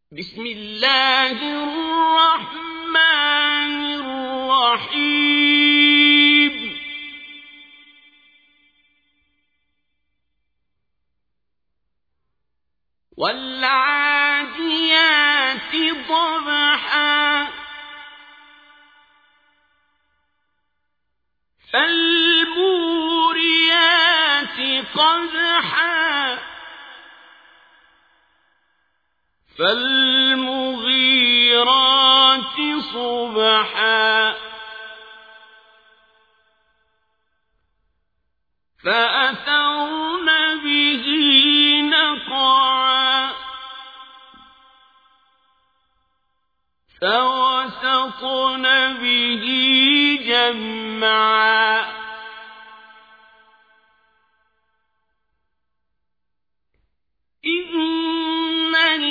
بسم الله الرحمن الرحيم والعاديات ضبحا فالموريات قدحا فالمغيرات صبحا فأثرن به نقعا فوسطن به جمعا إن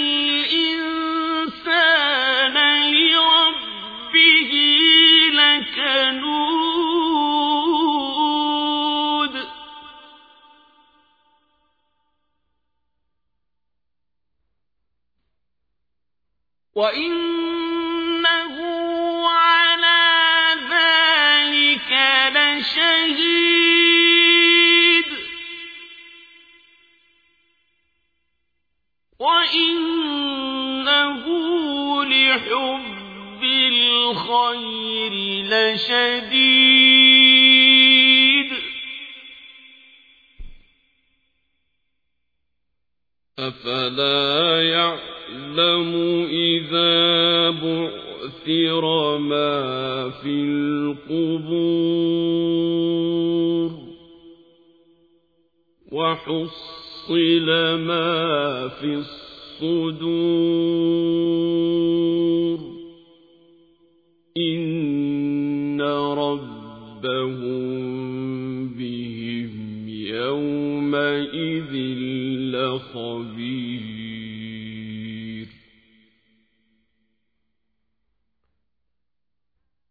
الإنسان لربه لكنود وإنه على ذلك لشهيد وإنه لحب الخير لشديد أفلا يعلم إذا بعثر ما في القبور وحصل ما في الصدور إن ربهم بهم يومئذ لخبير